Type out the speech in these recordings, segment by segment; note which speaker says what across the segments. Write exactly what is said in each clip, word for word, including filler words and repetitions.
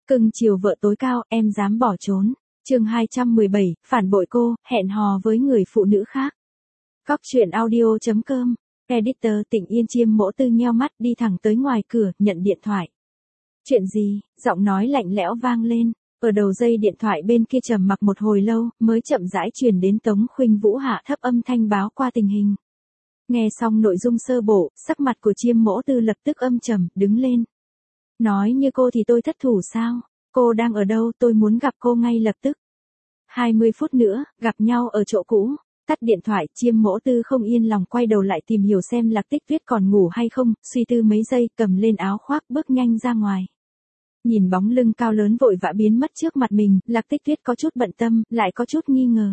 Speaker 1: Cưng chiều vợ tối cao, em dám bỏ trốn. Chương hai trăm mười bảy, phản bội cô, hẹn hò với người phụ nữ khác. Cóc truyện audio chấm com. Editor Tịnh Yên Chiêm Mỗ Tư nheo mắt đi thẳng tới ngoài cửa, nhận điện thoại. Chuyện gì? Giọng nói lạnh lẽo vang lên. Ở đầu dây điện thoại bên kia trầm mặc một hồi lâu, mới chậm rãi truyền đến Tống Khuynh Vũ hạ thấp âm thanh báo qua tình hình. Nghe xong nội dung sơ bộ, sắc mặt của Chiêm Mỗ Tư lập tức âm trầm, đứng lên. Nói như cô thì tôi thất thủ sao? Cô đang ở đâu? Tôi muốn gặp cô ngay lập tức. hai mươi phút nữa, gặp nhau ở chỗ cũ. Tắt điện thoại, Chiêm Mỗ Tư không yên lòng quay đầu lại tìm hiểu xem Lạc Tích Tuyết còn ngủ hay không, suy tư mấy giây, cầm lên áo khoác bước nhanh ra ngoài. Nhìn bóng lưng cao lớn vội vã biến mất trước mặt mình, Lạc Tích Tuyết có chút bận tâm, lại có chút nghi ngờ.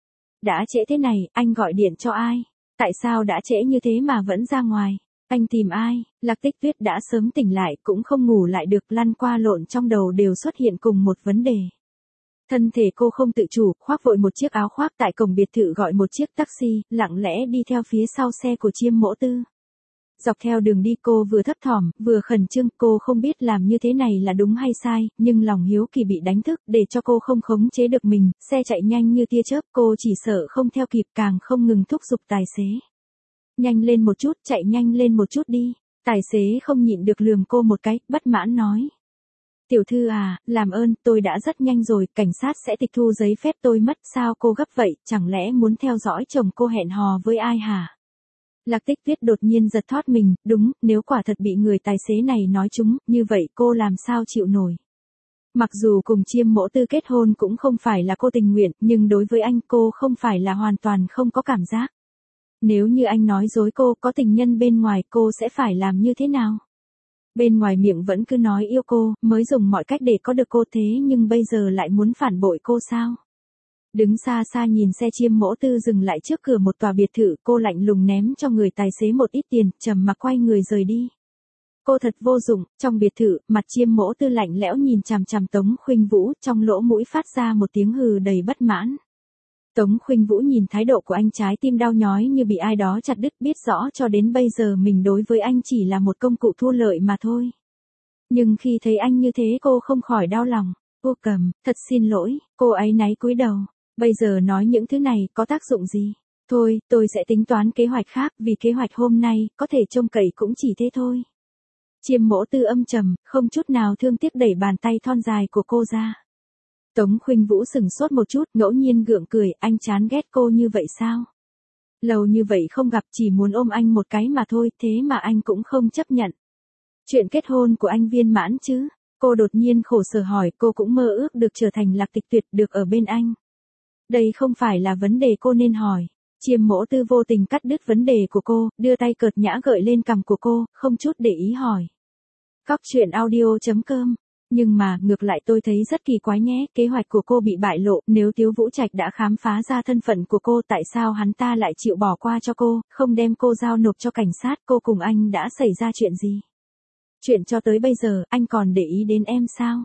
Speaker 1: Đã trễ thế này, anh gọi điện cho ai? Tại sao đã trễ như thế mà vẫn ra ngoài? Anh tìm ai? Lạc Tích Tuyết đã sớm tỉnh lại, cũng không ngủ lại được, lăn qua lộn trong đầu đều xuất hiện cùng một vấn đề. Thân thể cô không tự chủ, khoác vội một chiếc áo khoác tại cổng biệt thự, gọi một chiếc taxi, lặng lẽ đi theo phía sau xe của Chiêm Mỗ Tư. Dọc theo đường đi cô vừa thấp thỏm, vừa khẩn trương, cô không biết làm như thế này là đúng hay sai, nhưng lòng hiếu kỳ bị đánh thức, để cho cô không khống chế được mình, xe chạy nhanh như tia chớp, cô chỉ sợ không theo kịp, càng không ngừng thúc giục tài xế. Nhanh lên một chút, chạy nhanh lên một chút đi. Tài xế không nhịn được lườm cô một cái, bất mãn nói. Tiểu thư à, làm ơn, tôi đã rất nhanh rồi, cảnh sát sẽ tịch thu giấy phép tôi mất, sao cô gấp vậy, chẳng lẽ muốn theo dõi chồng cô hẹn hò với ai hả? Lạc Tích Tuyết đột nhiên giật thót mình, đúng, nếu quả thật bị người tài xế này nói trúng, như vậy cô làm sao chịu nổi. Mặc dù cùng Chiêm Mỗ Tư kết hôn cũng không phải là cô tình nguyện, nhưng đối với anh cô không phải là hoàn toàn không có cảm giác. Nếu như anh nói dối cô có tình nhân bên ngoài, cô sẽ phải làm như thế nào? Bên ngoài miệng vẫn cứ nói yêu cô, mới dùng mọi cách để có được cô, thế nhưng bây giờ lại muốn phản bội cô sao? Đứng xa xa nhìn xe Chiêm Mỗ Tư dừng lại trước cửa một tòa biệt thự, cô lạnh lùng ném cho người tài xế một ít tiền, trầm mặc quay người rời đi. Cô thật vô dụng. Trong biệt thự, mặt Chiêm Mỗ Tư lạnh lẽo nhìn chằm chằm Tống Khuynh Vũ, trong lỗ mũi phát ra một tiếng hừ đầy bất mãn. Tống Khuynh Vũ nhìn thái độ của anh, trái tim đau nhói như bị ai đó chặt đứt, biết rõ cho đến bây giờ mình đối với anh chỉ là một công cụ thua lợi mà thôi. Nhưng khi thấy anh như thế cô không khỏi đau lòng. Cô Cầm, thật xin lỗi, cô áy náy cúi đầu. Bây giờ nói những thứ này có tác dụng gì? Thôi, tôi sẽ tính toán kế hoạch khác, vì kế hoạch hôm nay, có thể trông cậy cũng chỉ thế thôi. Chiêm Mỗ Tư âm trầm, không chút nào thương tiếc đẩy bàn tay thon dài của cô ra. Tống Khuynh Vũ sừng sốt một chút, ngẫu nhiên gượng cười, anh chán ghét cô như vậy sao? Lâu như vậy không gặp, chỉ muốn ôm anh một cái mà thôi, thế mà anh cũng không chấp nhận. Chuyện kết hôn của anh viên mãn chứ? Cô đột nhiên khổ sở hỏi, cô cũng mơ ước được trở thành Lạc Tịch Tuyệt, được ở bên anh. Đây không phải là vấn đề cô nên hỏi. Chiêm Mỗ Tư vô tình cắt đứt vấn đề của cô, đưa tay cợt nhã gợi lên cằm của cô, không chút để ý hỏi. Cóc truyện audio chấm com. Nhưng mà, ngược lại tôi thấy rất kỳ quái nhé, kế hoạch của cô bị bại lộ, nếu Tiếu Vũ Trạch đã khám phá ra thân phận của cô, tại sao hắn ta lại chịu bỏ qua cho cô, không đem cô giao nộp cho cảnh sát, cô cùng anh đã xảy ra chuyện gì? Chuyện cho tới bây giờ, anh còn để ý đến em sao?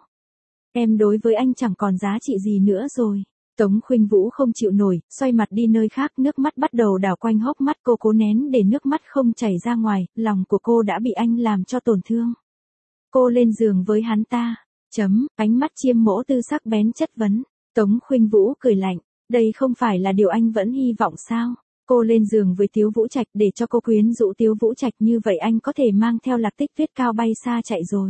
Speaker 1: Em đối với anh chẳng còn giá trị gì nữa rồi. Tống Khuynh Vũ không chịu nổi, xoay mặt đi nơi khác, nước mắt bắt đầu đảo quanh hốc mắt, cô cố nén để nước mắt không chảy ra ngoài, lòng của cô đã bị anh làm cho tổn thương. Cô lên giường với hắn ta. Chấm, ánh mắt Chiêm Mỗ Tư sắc bén chất vấn. Tống Khuynh Vũ cười lạnh. Đây không phải là điều anh vẫn hy vọng sao? Cô lên giường với Tiếu Vũ Trạch để cho cô quyến rũ Tiếu Vũ Trạch, như vậy anh có thể mang theo Lạc Tích Tuyết cao bay xa chạy rồi.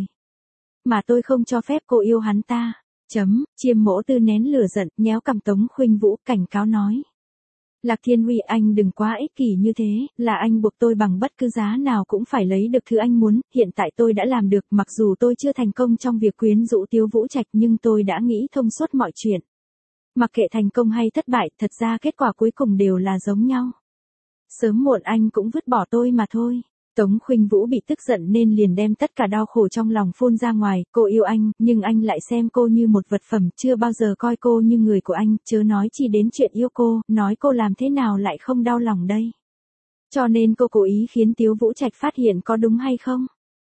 Speaker 1: Mà tôi không cho phép cô yêu hắn ta. Chấm, Chiêm Mỗ Tư nén lửa giận, nhéo cằm Tống Khuynh Vũ, cảnh cáo nói. Lạc Thiên Huy, anh đừng quá ích kỷ như thế, là anh buộc tôi bằng bất cứ giá nào cũng phải lấy được thứ anh muốn, hiện tại tôi đã làm được, mặc dù tôi chưa thành công trong việc quyến rũ Tiếu Vũ Trạch nhưng tôi đã nghĩ thông suốt mọi chuyện. Mặc kệ thành công hay thất bại, thật ra kết quả cuối cùng đều là giống nhau. Sớm muộn anh cũng vứt bỏ tôi mà thôi. Tống Khuynh Vũ bị tức giận nên liền đem tất cả đau khổ trong lòng phun ra ngoài, cô yêu anh, nhưng anh lại xem cô như một vật phẩm, chưa bao giờ coi cô như người của anh, chớ nói chỉ đến chuyện yêu cô, nói cô làm thế nào lại không đau lòng đây. Cho nên cô cố ý khiến Tiếu Vũ Trạch phát hiện, có đúng hay không?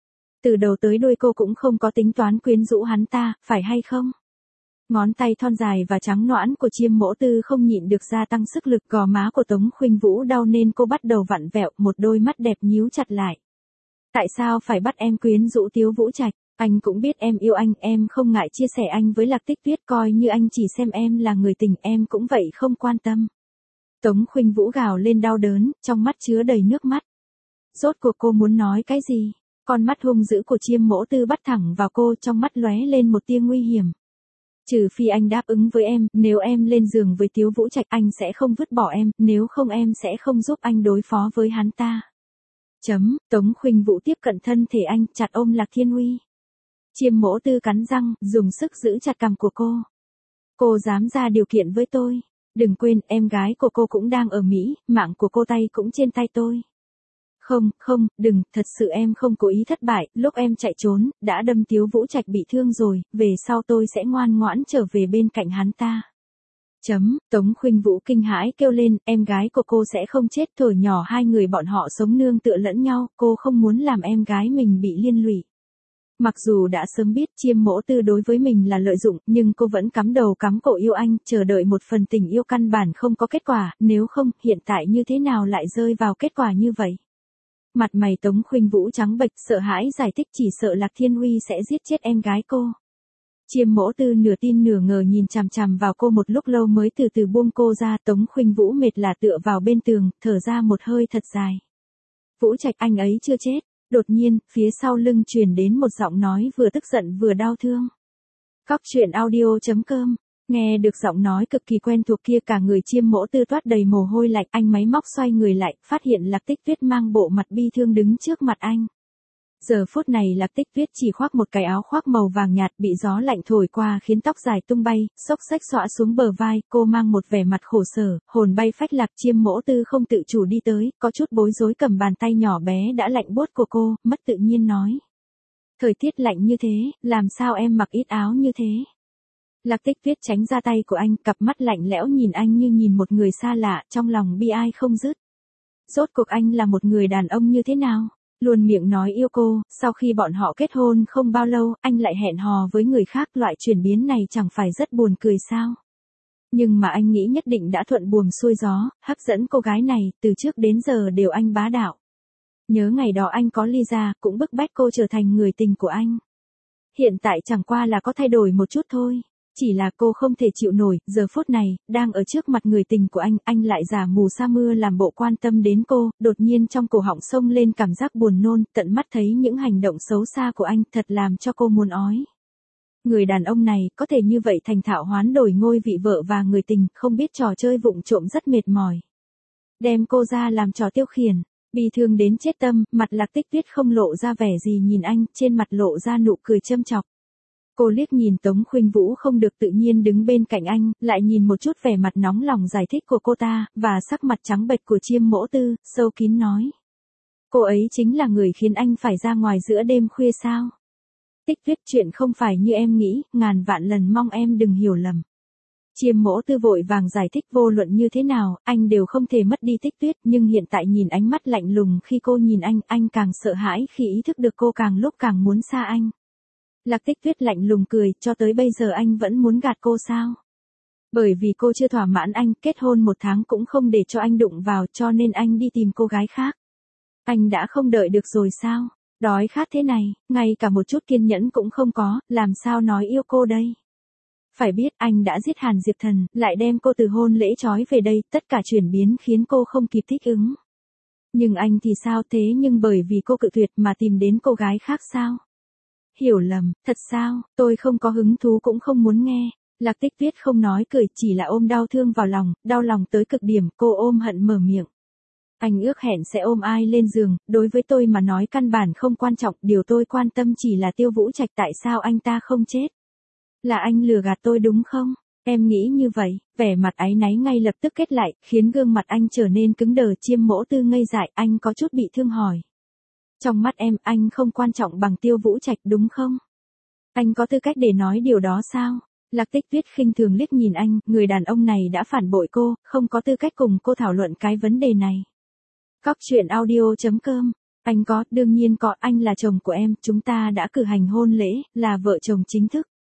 Speaker 1: Từ đầu tới đuôi cô cũng không có tính toán quyến rũ hắn ta, phải hay không? Ngón tay thon dài và trắng nõn của Chiêm Mỗ Tư không nhịn được gia tăng sức lực, gò má của Tống Khuynh Vũ đau nên cô bắt đầu vặn vẹo, một đôi mắt đẹp nhíu chặt lại. Tại sao phải bắt em quyến rũ Tiếu Vũ Trạch? Anh cũng biết em yêu anh, em không ngại chia sẻ anh với Lạc Tích Tuyết, coi như anh chỉ xem em là người tình, em cũng vậy không quan tâm. Tống Khuynh Vũ gào lên đau đớn, trong mắt chứa đầy nước mắt. Rốt cuộc cô muốn nói cái gì? Con mắt hung dữ của Chiêm Mỗ Tư bắt thẳng vào cô, trong mắt lóe lên một tia nguy hiểm. Trừ phi anh đáp ứng với em, nếu em lên giường với Tiếu Vũ Trạch anh sẽ không vứt bỏ em, nếu không em sẽ không giúp anh đối phó với hắn ta. Chấm, Tống Khuynh Vũ tiếp cận thân thể anh, chặt ôm Lạc Thiên Uy. Chiêm Mỗ Tư cắn răng, dùng sức giữ chặt cằm của cô. Cô dám ra điều kiện với tôi. Đừng quên, em gái của cô cũng đang ở Mỹ, mạng của cô tay cũng trên tay tôi. Không, không, đừng, thật sự em không cố ý thất bại, lúc em chạy trốn, đã đâm Tiếu Vũ Trạch bị thương rồi, về sau tôi sẽ ngoan ngoãn trở về bên cạnh hắn ta. Chấm, Tống Khuynh Vũ kinh hãi kêu lên, em gái của cô sẽ không chết, thuở nhỏ hai người bọn họ sống nương tựa lẫn nhau, cô không muốn làm em gái mình bị liên lụy. Mặc dù đã sớm biết Chiêm Mỗ Tư đối với mình là lợi dụng, nhưng cô vẫn cắm đầu cắm cổ yêu anh, chờ đợi một phần tình yêu căn bản không có kết quả, nếu không, hiện tại như thế nào lại rơi vào kết quả như vậy. Mặt mày Tống Khuynh Vũ trắng bệch, sợ hãi giải thích, chỉ sợ Lạc Thiên Uy sẽ giết chết em gái cô. Chiêm Mỗ Tư nửa tin nửa ngờ nhìn chằm chằm vào cô một lúc lâu mới từ từ buông cô ra. Tống Khuynh Vũ mệt lả tựa vào bên tường, thở ra một hơi thật dài. Vũ Trạch, anh ấy chưa chết. Đột nhiên, phía sau lưng truyền đến một giọng nói vừa tức giận vừa đau thương. Cóc truyện audio chấm com. Nghe được giọng nói cực kỳ quen thuộc kia, cả người Chiêm Mỗ Tư toát đầy mồ hôi lạnh, anh máy móc xoay người lại, phát hiện Lạc Tích Tuyết mang bộ mặt bi thương đứng trước mặt anh. Giờ phút này Lạc Tích Tuyết chỉ khoác một cái áo khoác màu vàng nhạt, bị gió lạnh thổi qua khiến tóc dài tung bay, xốc xách xõa xuống bờ vai, cô mang một vẻ mặt khổ sở, hồn bay phách lạc. Chiêm Mỗ Tư không tự chủ đi tới, có chút bối rối cầm bàn tay nhỏ bé đã lạnh buốt của cô, mất tự nhiên nói. Thời tiết lạnh như thế, làm sao em mặc ít áo như thế? Lạc Tích Tuyết tránh ra tay của anh, cặp mắt lạnh lẽo nhìn anh như nhìn một người xa lạ, trong lòng bi ai không dứt. Rốt cuộc anh là một người đàn ông như thế nào? Luôn miệng nói yêu cô, sau khi bọn họ kết hôn không bao lâu, anh lại hẹn hò với người khác, loại chuyển biến này chẳng phải rất buồn cười sao? Nhưng mà anh nghĩ nhất định đã thuận buồm xuôi gió, hấp dẫn cô gái này, từ trước đến giờ đều anh bá đạo. Nhớ ngày đó anh có ly ra, cũng bức bách cô trở thành người tình của anh. Hiện tại chẳng qua là có thay đổi một chút thôi. Chỉ là cô không thể chịu nổi, giờ phút này, đang ở trước mặt người tình của anh, anh lại giả mù sa mưa làm bộ quan tâm đến cô, đột nhiên trong cổ họng xông lên cảm giác buồn nôn, tận mắt thấy những hành động xấu xa của anh, thật làm cho cô muốn ói. Người đàn ông này, có thể như vậy thành thạo hoán đổi ngôi vị vợ và người tình, không biết trò chơi vụng trộm rất mệt mỏi. Đem cô ra làm trò tiêu khiển, bi thương đến chết tâm, mặt Lạc Tích Tuyết không lộ ra vẻ gì nhìn anh, trên mặt lộ ra nụ cười châm chọc. Cô liếc nhìn Tống Khuynh Vũ không được tự nhiên đứng bên cạnh anh, lại nhìn một chút vẻ mặt nóng lòng giải thích của cô ta, và sắc mặt trắng bệch của Chiêm Mỗ Tư, sâu kín nói. Cô ấy chính là người khiến anh phải ra ngoài giữa đêm khuya sao? Tích Tuyết, chuyện không phải như em nghĩ, ngàn vạn lần mong em đừng hiểu lầm. Chiêm Mỗ Tư vội vàng giải thích, vô luận như thế nào, anh đều không thể mất đi Tích Tuyết, nhưng hiện tại nhìn ánh mắt lạnh lùng khi cô nhìn anh, anh càng sợ hãi khi ý thức được cô càng lúc càng muốn xa anh. Lạc Tích Tuyết lạnh lùng cười, cho tới bây giờ anh vẫn muốn gạt cô sao? Bởi vì cô chưa thỏa mãn anh, kết hôn một tháng cũng không để cho anh đụng vào, cho nên anh đi tìm cô gái khác. Anh đã không đợi được rồi sao? Đói khát thế này, ngay cả một chút kiên nhẫn cũng không có, làm sao nói yêu cô đây? Phải biết anh đã giết Hàn Diệp Thần, lại đem cô từ hôn lễ trói về đây, tất cả chuyển biến khiến cô không kịp thích ứng. Nhưng anh thì sao thế, nhưng bởi vì cô cự tuyệt mà tìm đến cô gái khác sao? Hiểu lầm, thật sao, tôi không có hứng thú cũng không muốn nghe. Lạc Tích Tuyết không nói cười, chỉ là ôm đau thương vào lòng, đau lòng tới cực điểm, cô ôm hận mở miệng. Anh ước hẹn sẽ ôm ai lên giường, đối với tôi mà nói căn bản không quan trọng, điều tôi quan tâm chỉ là Tiêu Vũ Trạch, tại sao anh ta không chết? Là anh lừa gạt tôi đúng không? Em nghĩ như vậy, vẻ mặt áy náy ngay lập tức kết lại, khiến gương mặt anh trở nên cứng đờ. Chiêm Mỗ Tư ngây dại, anh có chút bị thương hỏi. Trong mắt em, anh không quan trọng bằng Tiêu Vũ Trạch đúng không? Anh có tư cách để nói điều đó sao? Lạc Tích Tuyết khinh thường liếc nhìn anh, người đàn ông này đã phản bội cô, không có tư cách cùng cô thảo luận cái vấn đề này. Cóc truyện audio chấm com. Anh có, đương nhiên có, anh là chồng của em, chúng ta đã cử hành hôn lễ, là vợ chồng chính thức.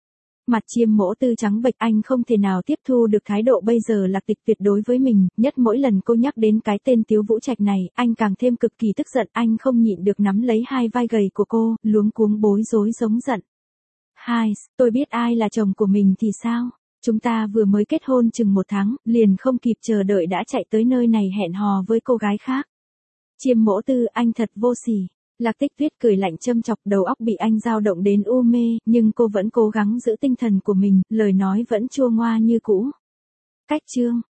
Speaker 1: Mặt Chiêm Mỗ Tư trắng bệch, anh không thể nào tiếp thu được thái độ bây giờ Lạc Tịch tuyệt đối với mình, nhất mỗi lần cô nhắc đến cái tên Tiếu Vũ Trạch này, anh càng thêm cực kỳ tức giận, anh không nhịn được nắm lấy hai vai gầy của cô, luống cuống bối rối giống giận. Hai, tôi biết ai là chồng của mình thì sao? Chúng ta vừa mới kết hôn chừng một tháng, liền không kịp chờ đợi đã chạy tới nơi này hẹn hò với cô gái khác. Chiêm Mỗ Tư, anh thật vô sỉ. Lạc Tích Tuyết cười lạnh châm chọc, đầu óc bị anh dao động đến u mê, nhưng cô vẫn cố gắng giữ tinh thần của mình, lời nói vẫn chua ngoa như cũ. Cách chương